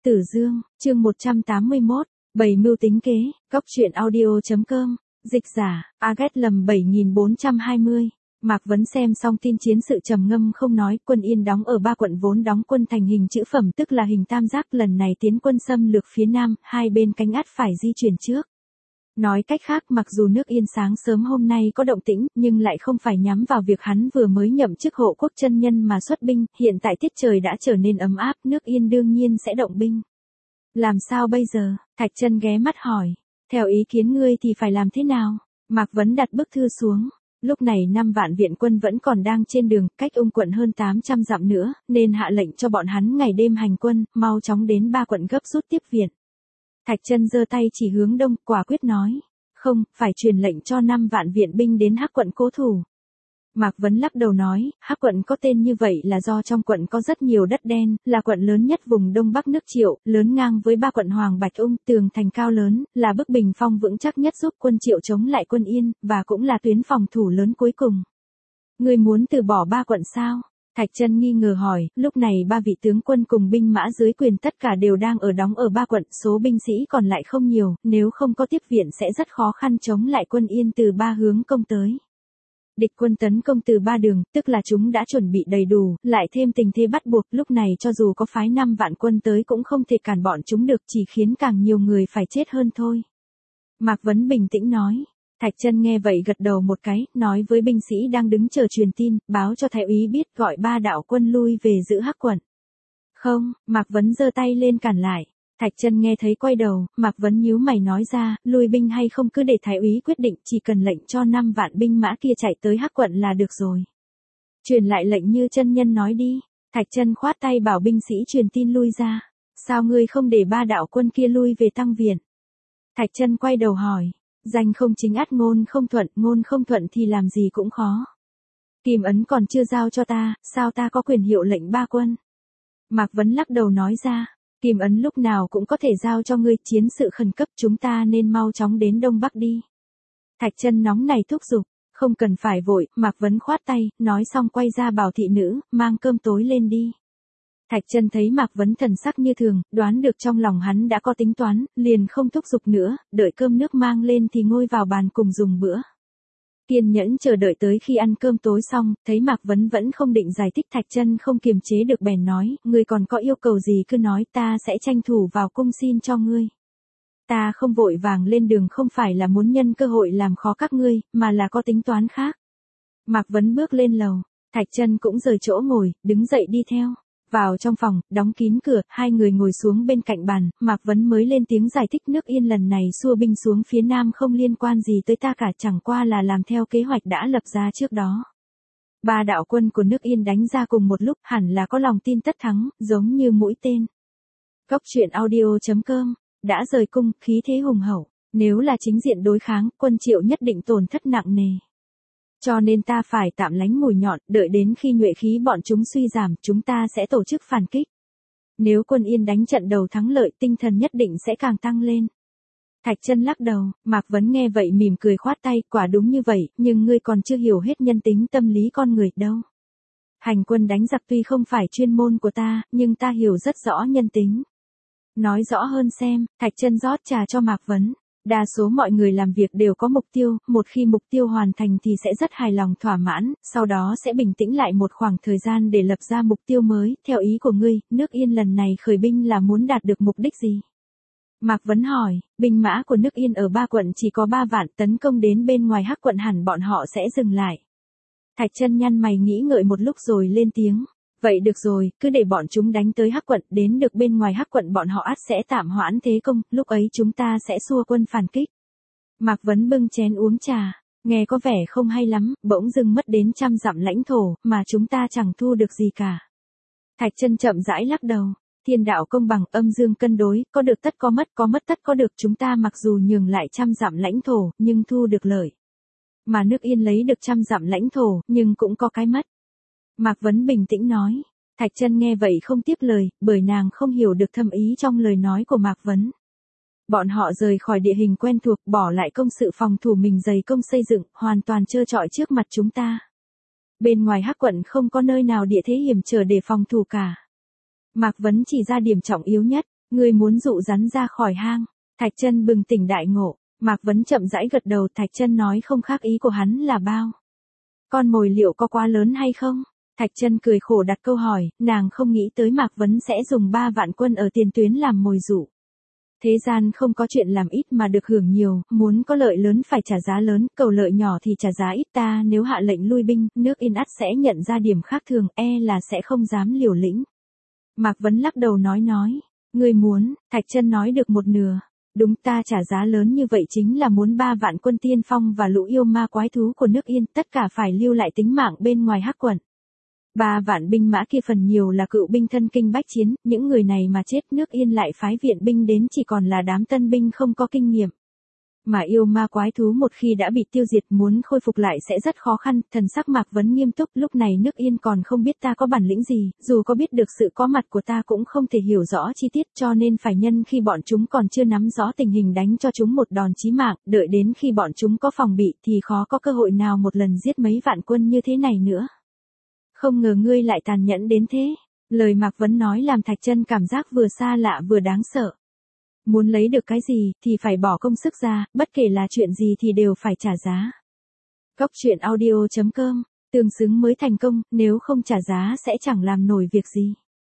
Tử Dương, chương 181, Bảy mưu tính kế, Góc truyện audio.com, dịch giả, Agat lầm 7420. Mạc Vấn xem xong tin chiến sự trầm ngâm không nói, quân Yên đóng ở 3 quận vốn đóng quân thành hình chữ phẩm tức là hình tam giác, lần này tiến quân xâm lược phía nam, hai bên canh át phải di chuyển trước. Nói cách khác, mặc dù nước Yên sáng sớm hôm nay có động tĩnh, nhưng lại không phải nhắm vào việc hắn vừa mới nhậm chức hộ quốc chân nhân mà xuất binh, hiện tại tiết trời đã trở nên ấm áp, nước Yên đương nhiên sẽ động binh. Làm sao bây giờ? Thạch Chân ghé mắt hỏi. Theo ý kiến ngươi thì phải làm thế nào? Mạc Vấn đặt bức thư xuống. Lúc này 5 vạn viện quân vẫn còn đang trên đường, cách Ung quận hơn 800 dặm nữa, nên hạ lệnh cho bọn hắn ngày đêm hành quân, mau chóng đến 3 quận gấp rút tiếp viện. Thạch Chân giơ tay chỉ hướng đông, quả quyết nói. Không, phải truyền lệnh cho 5 vạn viện binh đến Hắc quận cố thủ. Mạc Vấn lắc đầu nói, Hắc quận có tên như vậy là do trong quận có rất nhiều đất đen, là quận lớn nhất vùng Đông Bắc nước Triệu, lớn ngang với 3 quận Hoàng Bạch Ung, tường thành cao lớn, là bức bình phong vững chắc nhất giúp quân Triệu chống lại quân Yên, và cũng là tuyến phòng thủ lớn cuối cùng. Ngươi muốn từ bỏ 3 quận sao? Thạch Chân nghi ngờ hỏi, lúc này 3 vị tướng quân cùng binh mã dưới quyền tất cả đều đang đóng ở 3 quận, số binh sĩ còn lại không nhiều, nếu không có tiếp viện sẽ rất khó khăn chống lại quân Yên từ 3 hướng công tới. Địch quân tấn công từ 3 đường, tức là chúng đã chuẩn bị đầy đủ, lại thêm tình thế bắt buộc, lúc này cho dù có phái 5 vạn quân tới cũng không thể cản bọn chúng được, chỉ khiến càng nhiều người phải chết hơn thôi. Mạc Vấn bình tĩnh nói. Thạch Chân nghe vậy gật đầu một cái, nói với binh sĩ đang đứng chờ truyền tin, báo cho thái úy biết gọi 3 đạo quân lui về giữ Hắc quận. Không, Mạc Vấn giơ tay lên cản lại. Thạch Chân nghe thấy quay đầu, Mạc Vấn nhíu mày nói ra, lui binh hay không cứ để thái úy quyết định, chỉ cần lệnh cho 5 vạn binh mã kia chạy tới Hắc quận là được rồi. Truyền lại lệnh như chân nhân nói đi. Thạch Chân khoát tay bảo binh sĩ truyền tin lui ra. Sao ngươi không để 3 đạo quân kia lui về tăng viện? Thạch Chân quay đầu hỏi. Danh không chính ắt ngôn không thuận thì làm gì cũng khó. Kim ấn còn chưa giao cho ta, sao ta có quyền hiệu lệnh 3 quân? Mạc Vấn lắc đầu nói ra. Kim ấn lúc nào cũng có thể giao cho ngươi, chiến sự khẩn cấp chúng ta nên mau chóng đến Đông Bắc đi. Thạch Chân nóng này thúc giục, không cần phải vội, Mạc Vấn khoát tay, nói xong quay ra bảo thị nữ, mang cơm tối lên đi. Thạch Chân thấy Mạc Vấn thần sắc như thường, đoán được trong lòng hắn đã có tính toán, liền không thúc giục nữa, đợi cơm nước mang lên thì ngồi vào bàn cùng dùng bữa. Kiên nhẫn chờ đợi tới khi ăn cơm tối xong, thấy Mạc Vấn vẫn không định giải thích, Thạch Chân không kiềm chế được bèn nói, ngươi còn có yêu cầu gì cứ nói, ta sẽ tranh thủ vào cung xin cho ngươi. Ta không vội vàng lên đường không phải là muốn nhân cơ hội làm khó các ngươi, mà là có tính toán khác. Mạc Vấn bước lên lầu, Thạch Chân cũng rời chỗ ngồi, đứng dậy đi theo. Vào trong phòng, đóng kín cửa, hai người ngồi xuống bên cạnh bàn, Mạc Vấn mới lên tiếng giải thích, nước Yên lần này xua binh xuống phía nam không liên quan gì tới ta cả, chẳng qua là làm theo kế hoạch đã lập ra trước đó. 3 đạo quân của nước Yên đánh ra cùng một lúc, hẳn là có lòng tin tất thắng, giống như mũi tên. Góc truyện audio.com, đã rời cung, khí thế hùng hậu, nếu là chính diện đối kháng, quân Triệu nhất định tổn thất nặng nề. Cho nên ta phải tạm lánh mùi nhọn, đợi đến khi nhuệ khí bọn chúng suy giảm, chúng ta sẽ tổ chức phản kích. Nếu quân Yên đánh trận đầu thắng lợi, tinh thần nhất định sẽ càng tăng lên. Thạch Chân lắc đầu, Mạc Vấn nghe vậy mỉm cười khoát tay, quả đúng như vậy, nhưng ngươi còn chưa hiểu hết nhân tính tâm lý con người đâu. Hành quân đánh giặc tuy không phải chuyên môn của ta, nhưng ta hiểu rất rõ nhân tính. Nói rõ hơn xem, Thạch Chân rót trà cho Mạc Vấn. Đa số mọi người làm việc đều có mục tiêu, một khi mục tiêu hoàn thành thì sẽ rất hài lòng thỏa mãn, sau đó sẽ bình tĩnh lại một khoảng thời gian để lập ra mục tiêu mới, theo ý của ngươi, nước Yên lần này khởi binh là muốn đạt được mục đích gì? Mạc Vấn hỏi, binh mã của nước Yên ở 3 quận chỉ có 3 vạn, tấn công đến bên ngoài Hắc quận hẳn bọn họ sẽ dừng lại. Thạch Chân nhăn mày nghĩ ngợi một lúc rồi lên tiếng. Vậy được rồi, cứ để bọn chúng đánh tới Hắc quận, đến được bên ngoài Hắc quận bọn họ ắt sẽ tạm hoãn thế công, lúc ấy chúng ta sẽ xua quân phản kích. Mạc Vấn bưng chén uống trà, nghe có vẻ không hay lắm, bỗng dưng mất đến 100 dặm lãnh thổ, mà chúng ta chẳng thu được gì cả. Thạch Chân chậm rãi lắc đầu, thiên đạo công bằng, âm dương cân đối, có được tất có mất tất có được, chúng ta mặc dù nhường lại 100 dặm lãnh thổ, nhưng thu được lợi. Mà nước Yên lấy được 100 dặm lãnh thổ, nhưng cũng có cái mất. Mạc Vấn bình tĩnh nói. Thạch Chân nghe vậy không tiếp lời, bởi nàng không hiểu được thâm ý trong lời nói của Mạc Vấn. Bọn họ rời khỏi địa hình quen thuộc, bỏ lại công sự phòng thủ mình dày công xây dựng, hoàn toàn trơ trọi trước mặt chúng ta. Bên ngoài Hắc quận không có nơi nào địa thế hiểm trở để phòng thủ cả. Mạc Vấn chỉ ra điểm trọng yếu nhất, Ngươi muốn dụ rắn ra khỏi hang. Thạch Chân bừng tỉnh đại ngộ, Mạc Vấn chậm rãi gật đầu, Thạch Chân nói không khác ý của hắn là bao. Con mồi liệu có quá lớn hay không? Thạch Chân cười khổ đặt câu hỏi, nàng không nghĩ tới Mạc Vấn sẽ dùng 3 vạn quân ở tiền tuyến làm mồi dụ. Thế gian không có chuyện làm ít mà được hưởng nhiều, muốn có lợi lớn phải trả giá lớn, cầu lợi nhỏ thì trả giá ít, ta nếu hạ lệnh lui binh, nước Yên ắt sẽ nhận ra điểm khác thường, là sẽ không dám liều lĩnh. Mạc Vấn lắc đầu nói, ngươi muốn, Thạch Chân nói được một nửa. Đúng, ta trả giá lớn như vậy chính là muốn 3 vạn quân tiên phong và lũ yêu ma quái thú của nước Yên, tất cả phải lưu lại tính mạng bên ngoài Hắc quận. 3 vạn binh mã kia phần nhiều là cựu binh thân kinh bách chiến, những người này mà chết nước Yên lại phái viện binh đến chỉ còn là đám tân binh không có kinh nghiệm. Mà yêu ma quái thú một khi đã bị tiêu diệt muốn khôi phục lại sẽ rất khó khăn, thần sắc Mạc Vấn nghiêm túc, lúc này nước Yên còn không biết ta có bản lĩnh gì, dù có biết được sự có mặt của ta cũng không thể hiểu rõ chi tiết, cho nên phải nhân khi bọn chúng còn chưa nắm rõ tình hình đánh cho chúng một đòn chí mạng, đợi đến khi bọn chúng có phòng bị thì khó có cơ hội nào một lần giết mấy vạn quân như thế này nữa. Không ngờ ngươi lại tàn nhẫn đến thế. Lời Mạc Vấn nói làm Thạch Chân cảm giác vừa xa lạ vừa đáng sợ. Muốn lấy được cái gì thì phải bỏ công sức ra, bất kể là chuyện gì thì đều phải trả giá. Cốc truyện audio.com, tương xứng mới thành công, nếu không trả giá sẽ chẳng làm nổi việc gì.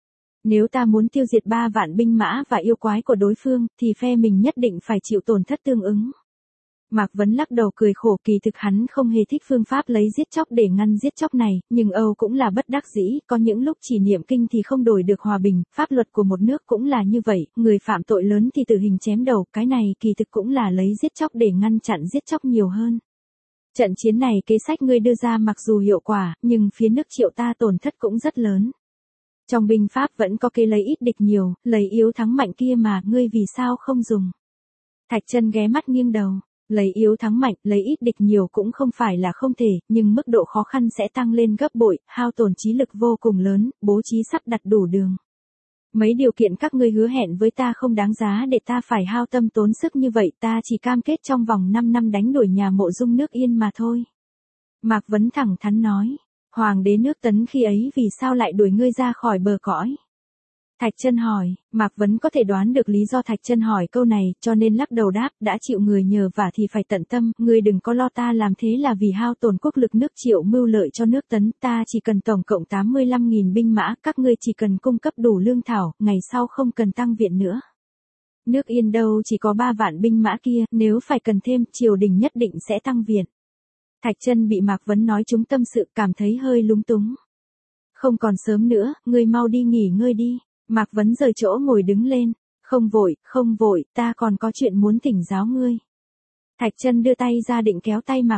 Nếu ta muốn tiêu diệt 3 vạn binh mã và yêu quái của đối phương, thì phe mình nhất định phải chịu tổn thất tương ứng. Mạc Vấn lắc đầu cười khổ, kỳ thực hắn không hề thích phương pháp lấy giết chóc để ngăn giết chóc này, nhưng Âu cũng là bất đắc dĩ, có những lúc chỉ niệm kinh thì không đổi được hòa bình, pháp luật của một nước cũng là như vậy, người phạm tội lớn thì tử hình chém đầu, cái này kỳ thực cũng là lấy giết chóc để ngăn chặn giết chóc nhiều hơn. Trận chiến này kế sách ngươi đưa ra mặc dù hiệu quả, nhưng phía nước Triệu ta tổn thất cũng rất lớn. Trong binh pháp vẫn có kế lấy ít địch nhiều, lấy yếu thắng mạnh kia mà, ngươi vì sao không dùng? Thạch Chân ghé mắt nghiêng đầu. Lấy yếu thắng mạnh, lấy ít địch nhiều cũng không phải là không thể, nhưng mức độ khó khăn sẽ tăng lên gấp bội, hao tổn trí lực vô cùng lớn, bố trí sắp đặt đủ đường. Mấy điều kiện các ngươi hứa hẹn với ta không đáng giá để ta phải hao tâm tốn sức như vậy, ta chỉ cam kết trong vòng 5 năm đánh đuổi nhà Mộ Dung nước Yên mà thôi. Mạc Vấn thẳng thắn nói, Hoàng đế nước Tấn khi ấy vì sao lại đuổi ngươi ra khỏi bờ cõi? Thạch Chân hỏi, Mạc Vấn có thể đoán được lý do Thạch Chân hỏi câu này, cho nên lắc đầu đáp, đã chịu người nhờ vả thì phải tận tâm, ngươi đừng có lo, ta làm thế là vì hao tổn quốc lực nước Triệu mưu lợi cho nước Tấn, ta chỉ cần tổng cộng 85.000 binh mã, các ngươi chỉ cần cung cấp đủ lương thảo, ngày sau không cần tăng viện nữa. Nước Yên đâu chỉ có 3 vạn binh mã kia, nếu phải cần thêm, triều đình nhất định sẽ tăng viện. Thạch Chân bị Mạc Vấn nói trúng tâm sự, cảm thấy hơi lúng túng. Không còn sớm nữa, ngươi mau đi nghỉ ngơi đi. Mạc Vấn rời chỗ ngồi đứng lên, không vội, ta còn có chuyện muốn thỉnh giáo ngươi. Thạch Chân đưa tay ra định kéo tay Mạc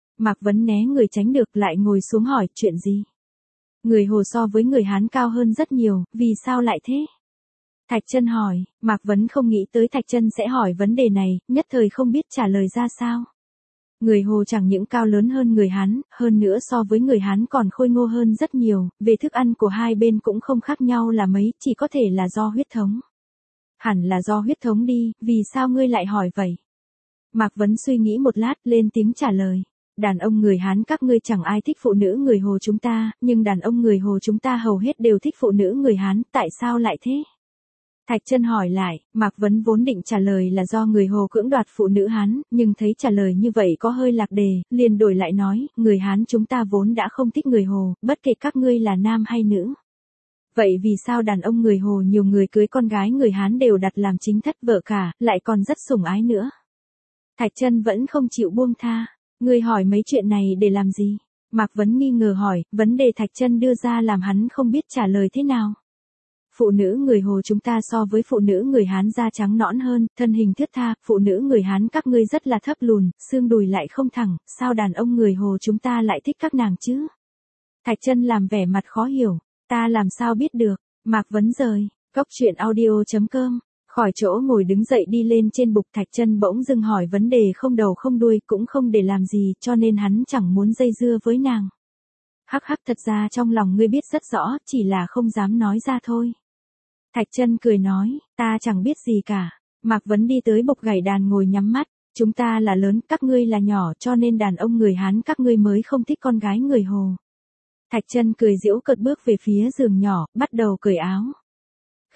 Vấn né người tránh được lại ngồi xuống hỏi, chuyện gì? Người Hồ so với người Hán cao hơn rất nhiều, vì sao lại thế? Thạch Chân hỏi, Mạc Vấn không nghĩ tới Thạch Chân sẽ hỏi vấn đề này, nhất thời không biết trả lời ra sao. Người Hồ chẳng những cao lớn hơn người Hán, hơn nữa so với người Hán còn khôi ngô hơn rất nhiều, về thức ăn của hai bên cũng không khác nhau là mấy, chỉ có thể là do huyết thống. Hẳn là do huyết thống đi, vì sao ngươi lại hỏi vậy? Mạc Vấn suy nghĩ một lát, lên tiếng trả lời. Đàn ông người Hán các ngươi chẳng ai thích phụ nữ người Hồ chúng ta, nhưng đàn ông người Hồ chúng ta hầu hết đều thích phụ nữ người Hán, tại sao lại thế? Thạch Chân hỏi lại, Mạc Vấn vốn định trả lời là do người Hồ cưỡng đoạt phụ nữ Hán, nhưng thấy trả lời như vậy có hơi lạc đề, liền đổi lại nói, người Hán chúng ta vốn đã không thích người Hồ, bất kể các ngươi là nam hay nữ. Vậy vì sao đàn ông người Hồ nhiều người cưới con gái người Hán đều đặt làm chính thất vợ cả, lại còn rất sủng ái nữa? Thạch Chân vẫn không chịu buông tha, ngươi hỏi mấy chuyện này để làm gì? Mạc Vấn nghi ngờ hỏi, vấn đề Thạch Chân đưa ra làm hắn không biết trả lời thế nào. Phụ nữ người Hồ chúng ta so với phụ nữ người Hán da trắng nõn hơn, thân hình thướt tha, phụ nữ người Hán các ngươi rất là thấp lùn, xương đùi lại không thẳng, sao đàn ông người Hồ chúng ta lại thích các nàng chứ? Thạch Chân làm vẻ mặt khó hiểu, ta làm sao biết được? Mạc Vấn rời, cốc truyện audio.com, khỏi chỗ ngồi đứng dậy đi lên trên bục. Thạch Chân bỗng dưng hỏi vấn đề không đầu không đuôi, cũng không để làm gì, cho nên hắn chẳng muốn dây dưa với nàng. Hắc hắc, thật ra trong lòng ngươi biết rất rõ, chỉ là không dám nói ra thôi. Thạch Chân cười nói, ta chẳng biết gì cả. Mạc Vấn đi tới bục gảy đàn ngồi nhắm mắt, chúng ta là lớn, các ngươi là nhỏ, cho nên đàn ông người Hán các ngươi mới không thích con gái người Hồ. Thạch Chân cười giễu cợt bước về phía giường nhỏ, bắt đầu cởi áo.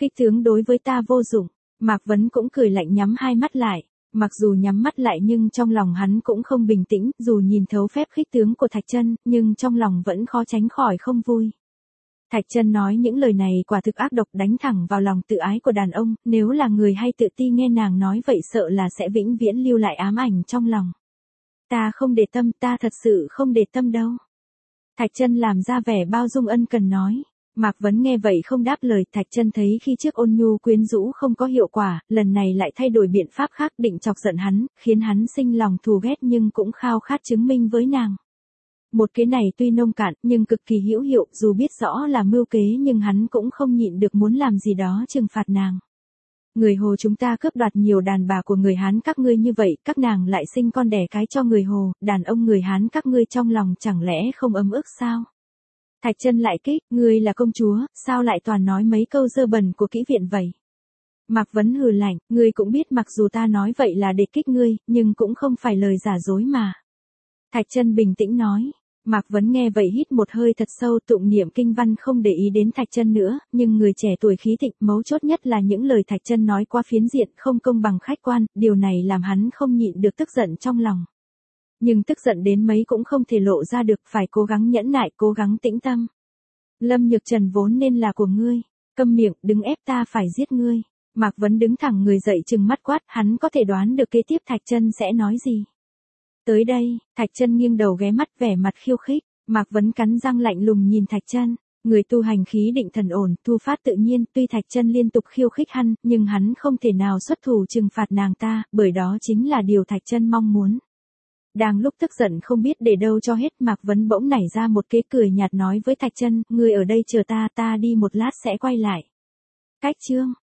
Khích tướng đối với ta vô dụng. Mạc Vấn cũng cười lạnh nhắm hai mắt lại. Mặc dù nhắm mắt lại nhưng trong lòng hắn cũng không bình tĩnh, dù nhìn thấu phép khích tướng của Thạch Chân, nhưng trong lòng vẫn khó tránh khỏi không vui. Thạch Chân nói những lời này quả thực ác độc, đánh thẳng vào lòng tự ái của đàn ông, nếu là người hay tự ti nghe nàng nói vậy sợ là sẽ vĩnh viễn lưu lại ám ảnh trong lòng. Ta không để tâm, ta thật sự không để tâm đâu. Thạch Chân làm ra vẻ bao dung ân cần nói. Mạc Vấn nghe vậy không đáp lời. Thạch Chân thấy khi trước ôn nhu quyến rũ không có hiệu quả, lần này lại thay đổi biện pháp khác định chọc giận hắn, khiến hắn sinh lòng thù ghét nhưng cũng khao khát chứng minh với nàng. Một kế này tuy nông cạn nhưng cực kỳ hữu hiệu, dù biết rõ là mưu kế nhưng hắn cũng không nhịn được muốn làm gì đó trừng phạt nàng. Người Hồ chúng ta cướp đoạt nhiều đàn bà của người Hán các ngươi như vậy, các nàng lại sinh con đẻ cái cho người Hồ, đàn ông người Hán các ngươi trong lòng chẳng lẽ không ấm ức sao? Thạch Chân lại kích, ngươi là công chúa, sao lại toàn nói mấy câu dơ bẩn của kỹ viện vậy? Mạc Vấn hừ lạnh, ngươi cũng biết mặc dù ta nói vậy là để kích ngươi, nhưng cũng không phải lời giả dối mà. Thạch Chân bình tĩnh nói. Mạc Vấn nghe vậy hít một hơi thật sâu, tụng niệm kinh văn không để ý đến Thạch Chân nữa, nhưng người trẻ tuổi khí thịnh, mấu chốt nhất là những lời Thạch Chân nói qua phiến diện, không công bằng khách quan, điều này làm hắn không nhịn được tức giận trong lòng. Nhưng tức giận đến mấy cũng không thể lộ ra được, phải cố gắng nhẫn nại, cố gắng tĩnh tâm. Lâm Nhược Trần vốn nên là của ngươi, câm miệng, đừng ép ta phải giết ngươi. Mạc Vấn đứng thẳng người dậy trừng mắt quát, hắn có thể đoán được kế tiếp Thạch Chân sẽ nói gì. Tới đây, Thạch Chân nghiêng đầu ghé mắt vẻ mặt khiêu khích, Mạc Vấn cắn răng lạnh lùng nhìn Thạch Chân, người tu hành khí định thần ổn, thu phát tự nhiên, tuy Thạch Chân liên tục khiêu khích hắn, nhưng hắn không thể nào xuất thủ trừng phạt nàng ta, bởi đó chính là điều Thạch Chân mong muốn. Đang lúc tức giận không biết để đâu cho hết, Mạc Vấn bỗng nảy ra một kế cười nhạt nói với Thạch Chân, ngươi ở đây chờ ta, ta đi một lát sẽ quay lại. Cách chương